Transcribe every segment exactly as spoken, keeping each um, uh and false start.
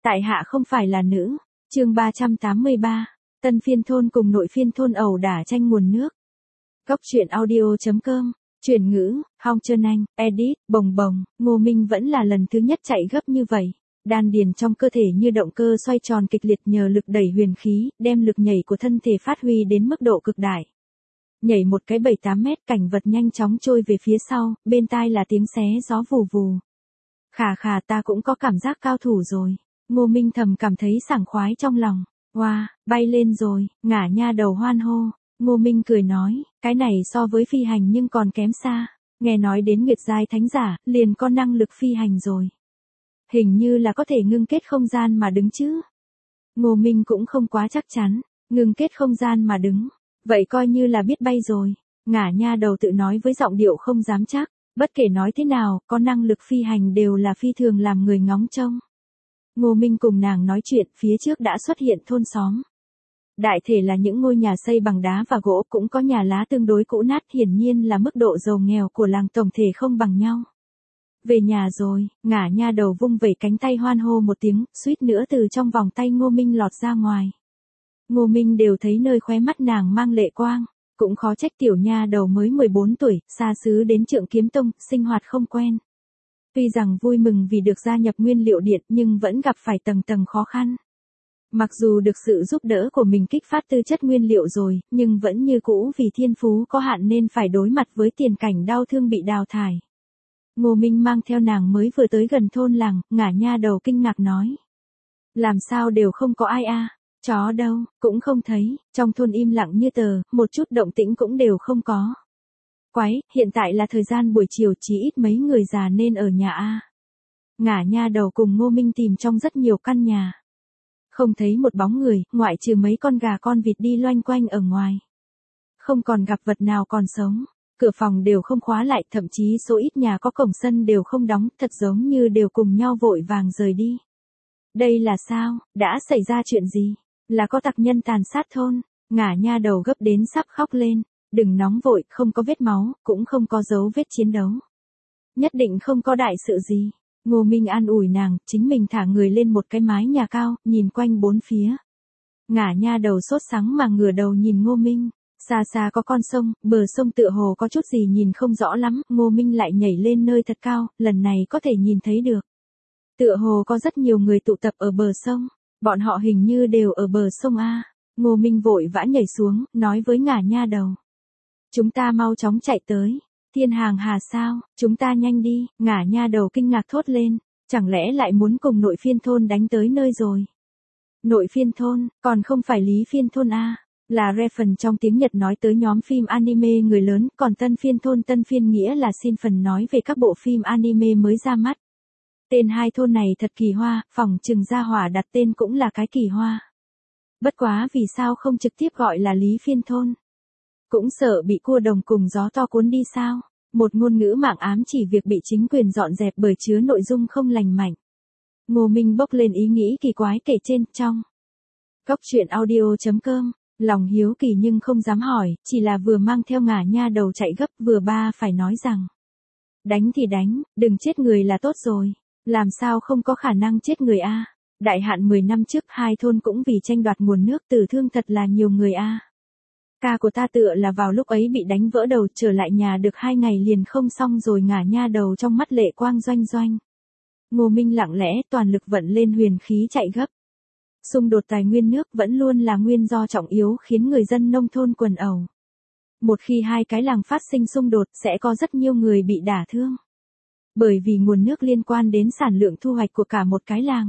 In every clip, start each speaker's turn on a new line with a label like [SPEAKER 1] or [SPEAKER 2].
[SPEAKER 1] Tại hạ không phải là nữ. Chương ba trăm tám mươi ba. Tân phiên thôn cùng nội phiên thôn ẩu đả tranh nguồn nước. Góc truyện audio chấm com. Chuyển ngữ, Hong Trơn Anh, edit, bồng bồng, Ngô Minh vẫn là lần thứ nhất chạy gấp như vậy. Đan điền trong cơ thể như động cơ xoay tròn kịch liệt nhờ lực đẩy huyền khí, đem lực nhảy của thân thể phát huy đến mức độ cực đại. Nhảy một cái bảy tám mét, cảnh vật nhanh chóng trôi về phía sau, bên tai là tiếng xé gió vù vù. Khà khà, ta cũng có cảm giác cao thủ rồi. Ngô Minh thầm cảm thấy sảng khoái trong lòng. Wow, bay lên rồi, ngả nha đầu hoan hô. Ngô Minh cười nói, cái này so với phi hành nhưng còn kém xa. Nghe nói đến Nguyệt giai thánh giả, liền có năng lực phi hành rồi. Hình như là có thể ngưng kết không gian mà đứng chứ. Ngô Minh cũng không quá chắc chắn, ngưng kết không gian mà đứng. Vậy coi như là biết bay rồi. Ngả nha đầu tự nói với giọng điệu không dám chắc. Bất kể nói thế nào, có năng lực phi hành đều là phi thường làm người ngóng trông. Ngô Minh cùng nàng nói chuyện, phía trước đã xuất hiện thôn xóm. Đại thể là những ngôi nhà xây bằng đá và gỗ, cũng có nhà lá tương đối cũ nát, hiển nhiên là mức độ giàu nghèo của làng tổng thể không bằng nhau. Về nhà rồi, ngả nha đầu vung vẩy cánh tay hoan hô một tiếng, suýt nữa từ trong vòng tay Ngô Minh lọt ra ngoài. Ngô Minh đều thấy nơi khóe mắt nàng mang lệ quang, cũng khó trách tiểu nha đầu mới mười bốn tuổi, xa xứ đến Trượng Kiếm Tông, sinh hoạt không quen. Tuy rằng vui mừng vì được gia nhập nguyên liệu điện nhưng vẫn gặp phải tầng tầng khó khăn. Mặc dù được sự giúp đỡ của mình kích phát tư chất nguyên liệu rồi, nhưng vẫn như cũ vì thiên phú có hạn nên phải đối mặt với tiền cảnh đau thương bị đào thải. Ngô Minh mang theo nàng mới vừa tới gần thôn làng, ngả nha đầu kinh ngạc nói. Làm sao đều không có ai a à? Chó đâu, cũng không thấy, trong thôn im lặng như tờ, một chút động tĩnh cũng đều không có. Quái, hiện tại là thời gian buổi chiều, chỉ ít mấy người già nên ở nhà a à? Ngả nha đầu cùng Ngô Minh tìm trong rất nhiều căn nhà. Không thấy một bóng người, ngoại trừ mấy con gà con vịt đi loanh quanh ở ngoài. Không còn gặp vật nào còn sống. Cửa phòng đều không khóa lại, thậm chí số ít nhà có cổng sân đều không đóng, thật giống như đều cùng nhau vội vàng rời đi. Đây là sao, đã xảy ra chuyện gì? Là có tặc nhân tàn sát thôn. Ngả nha đầu gấp đến sắp khóc lên. Đừng nóng vội, không có vết máu, cũng không có dấu vết chiến đấu. Nhất định không có đại sự gì. Ngô Minh an ủi nàng, chính mình thả người lên một cái mái nhà cao, nhìn quanh bốn phía. Ngả nha đầu sốt sắng mà ngửa đầu nhìn Ngô Minh. Xa xa có con sông, bờ sông tựa hồ có chút gì nhìn không rõ lắm, Ngô Minh lại nhảy lên nơi thật cao, lần này có thể nhìn thấy được. Tựa hồ có rất nhiều người tụ tập ở bờ sông, bọn họ hình như đều ở bờ sông A. Ngô Minh vội vã nhảy xuống, nói với ngả nha đầu. Chúng ta mau chóng chạy tới. Thiên hàng hà sao, chúng ta nhanh đi, ngả nha đầu kinh ngạc thốt lên, chẳng lẽ lại muốn cùng nội phiên thôn đánh tới nơi rồi. Nội phiên thôn, còn không phải lý phiên thôn A. Là reference trong tiếng Nhật nói tới nhóm phim anime người lớn, còn tân phiên thôn tân phiên nghĩa là xin phần nói về các bộ phim anime mới ra mắt. Tên hai thôn này thật kỳ hoa, phỏng chừng gia hỏa đặt tên cũng là cái kỳ hoa. Bất quá vì sao không trực tiếp gọi là lý phiên thôn? Cũng sợ bị cua đồng cùng gió to cuốn đi sao? Một ngôn ngữ mạng ám chỉ việc bị chính quyền dọn dẹp bởi chứa nội dung không lành mạnh. Ngô Minh bốc lên ý nghĩ kỳ quái kể trên, trong góc truyện audio chấm com. Lòng hiếu kỳ nhưng không dám hỏi, chỉ là vừa mang theo ngả nha đầu chạy gấp vừa ba phải nói rằng. Đánh thì đánh, đừng chết người là tốt rồi. Làm sao không có khả năng chết người a? Đại hạn mười năm trước hai thôn cũng vì tranh đoạt nguồn nước tử thương thật là nhiều người a. Ca của ta tựa là vào lúc ấy bị đánh vỡ đầu, trở lại nhà được hai ngày liền không xong rồi, ngả nha đầu trong mắt lệ quang doanh doanh. Ngô Minh lặng lẽ toàn lực vận lên huyền khí chạy gấp. Xung đột tài nguyên nước vẫn luôn là nguyên do trọng yếu khiến người dân nông thôn quần ẩu. Một khi hai cái làng phát sinh xung đột sẽ có rất nhiều người bị đả thương. Bởi vì nguồn nước liên quan đến sản lượng thu hoạch của cả một cái làng.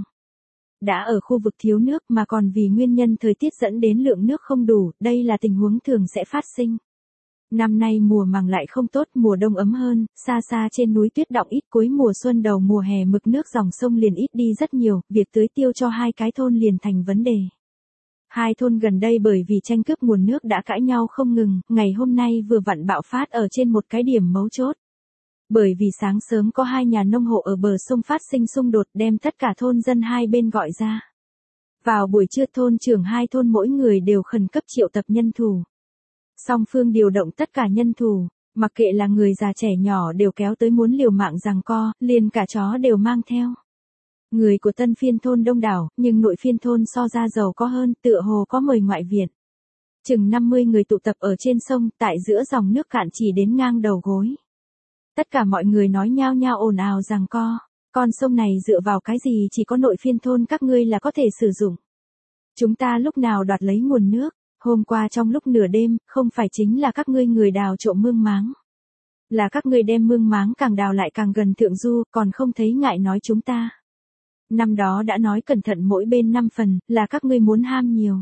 [SPEAKER 1] Đã ở khu vực thiếu nước mà còn vì nguyên nhân thời tiết dẫn đến lượng nước không đủ, đây là tình huống thường sẽ phát sinh. Năm nay mùa màng lại không tốt, mùa đông ấm hơn, xa xa trên núi tuyết đọng ít, cuối mùa xuân đầu mùa hè mực nước dòng sông liền ít đi rất nhiều, việc tưới tiêu cho hai cái thôn liền thành vấn đề. Hai thôn gần đây bởi vì tranh cướp nguồn nước đã cãi nhau không ngừng, ngày hôm nay vừa vặn bạo phát ở trên một cái điểm mấu chốt. Bởi vì sáng sớm có hai nhà nông hộ ở bờ sông phát sinh xung đột đem tất cả thôn dân hai bên gọi ra. Vào buổi trưa thôn trưởng hai thôn mỗi người đều khẩn cấp triệu tập nhân thủ. Song phương điều động tất cả nhân thủ, mặc kệ là người già trẻ nhỏ đều kéo tới muốn liều mạng giằng co, liền cả chó đều mang theo. Người của Tân Phiên thôn đông đảo, nhưng nội phiên thôn so ra giàu có hơn, tựa hồ có mời ngoại viện. Chừng năm mươi người tụ tập ở trên sông, tại giữa dòng nước cạn chỉ đến ngang đầu gối. Tất cả mọi người nói nhao nhao ồn ào giằng co, con sông này dựa vào cái gì chỉ có nội phiên thôn các ngươi là có thể sử dụng. Chúng ta lúc nào đoạt lấy nguồn nước, hôm qua trong lúc nửa đêm, không phải chính là các ngươi người đào trộm mương máng. Là các ngươi đem mương máng càng đào lại càng gần thượng du, còn không thấy ngại nói chúng ta. Năm đó đã nói cẩn thận mỗi bên năm phần, là các ngươi muốn ham nhiều.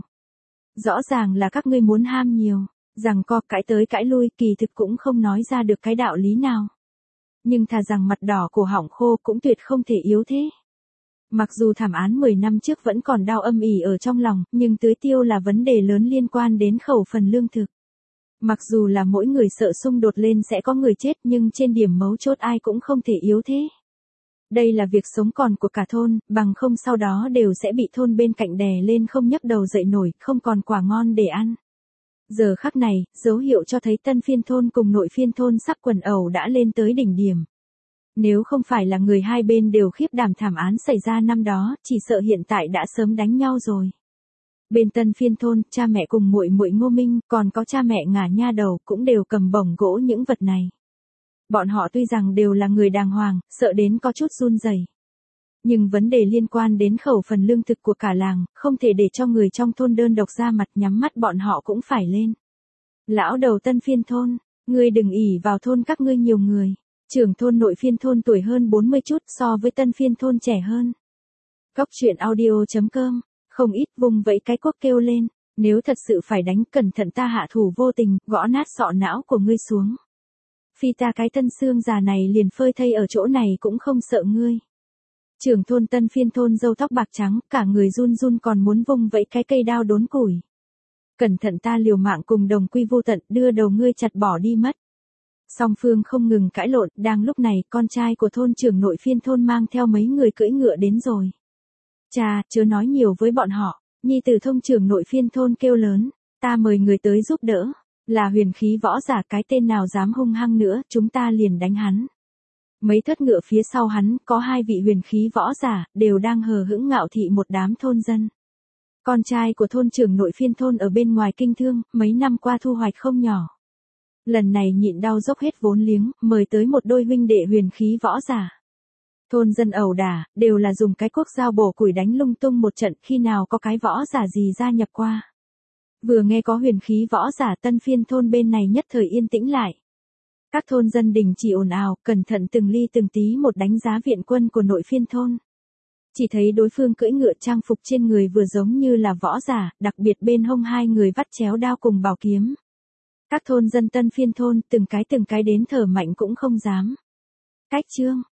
[SPEAKER 1] Rõ ràng là các ngươi muốn ham nhiều, rằng co cãi tới cãi lui kỳ thực cũng không nói ra được cái đạo lý nào. Nhưng thà rằng mặt đỏ cổ họng khô cũng tuyệt không thể yếu thế. Mặc dù thảm án mười năm trước vẫn còn đau âm ỉ ở trong lòng, nhưng tưới tiêu là vấn đề lớn liên quan đến khẩu phần lương thực. Mặc dù là mỗi người sợ xung đột lên sẽ có người chết nhưng trên điểm mấu chốt ai cũng không thể yếu thế. Đây là việc sống còn của cả thôn, bằng không sau đó đều sẽ bị thôn bên cạnh đè lên không nhấc đầu dậy nổi, không còn quả ngon để ăn. Giờ khắc này, dấu hiệu cho thấy Tân Phiên thôn cùng Nội Phiên thôn sắp quần ẩu đã lên tới đỉnh điểm. Nếu không phải là người hai bên đều khiếp đảm thảm án xảy ra năm đó, chỉ sợ hiện tại đã sớm đánh nhau rồi. Bên Tân Phiên thôn, cha mẹ cùng muội muội Ngô Minh, còn có cha mẹ ngả nha đầu cũng đều cầm bổng gỗ những vật này. Bọn họ tuy rằng đều là người đàng hoàng, sợ đến có chút run rẩy. Nhưng vấn đề liên quan đến khẩu phần lương thực của cả làng, không thể để cho người trong thôn đơn độc ra mặt, nhắm mắt bọn họ cũng phải lên. Lão đầu Tân Phiên thôn, ngươi đừng ỷ vào thôn các ngươi nhiều người. Trưởng thôn Nội Phiên thôn tuổi hơn bốn mươi chút so với Tân Phiên thôn trẻ hơn. Cóc truyện audio chấm com, không ít vùng vẫy cái quốc kêu lên, nếu thật sự phải đánh cẩn thận ta hạ thủ vô tình, gõ nát sọ não của ngươi xuống. Phi ta cái tân xương già này liền phơi thây ở chỗ này cũng không sợ ngươi. Trưởng thôn Tân Phiên thôn râu tóc bạc trắng, cả người run run còn muốn vung vẫy cái cây đao đốn củi. Cẩn thận ta liều mạng cùng đồng quy vô tận, đưa đầu ngươi chặt bỏ đi mất. Song phương không ngừng cãi lộn, đang lúc này, con trai của thôn trưởng Nội Phiên thôn mang theo mấy người cưỡi ngựa đến rồi. Cha, chớ nói nhiều với bọn họ, nhi tử thông trưởng Nội Phiên thôn kêu lớn, ta mời người tới giúp đỡ, là huyền khí võ giả, cái tên nào dám hung hăng nữa, chúng ta liền đánh hắn. Mấy thất ngựa phía sau hắn, có hai vị huyền khí võ giả, đều đang hờ hững ngạo thị một đám thôn dân. Con trai của thôn trưởng Nội Phiên thôn ở bên ngoài kinh thương, mấy năm qua thu hoạch không nhỏ. Lần này nhịn đau dốc hết vốn liếng, mời tới một đôi huynh đệ huyền khí võ giả. Thôn dân ẩu đả, đều là dùng cái cuốc dao bổ củi đánh lung tung một trận, khi nào có cái võ giả gì gia nhập qua. Vừa nghe có huyền khí võ giả, Tân Phiên thôn bên này nhất thời yên tĩnh lại. Các thôn dân đình chỉ ồn ào, cẩn thận từng ly từng tí một đánh giá viện quân của Nội Phiên thôn. Chỉ thấy đối phương cưỡi ngựa, trang phục trên người vừa giống như là võ giả, đặc biệt bên hông hai người vắt chéo đao cùng bảo kiếm. Các thôn dân Tân Phiên thôn từng cái từng cái đến thở mạnh cũng không dám. Cách chương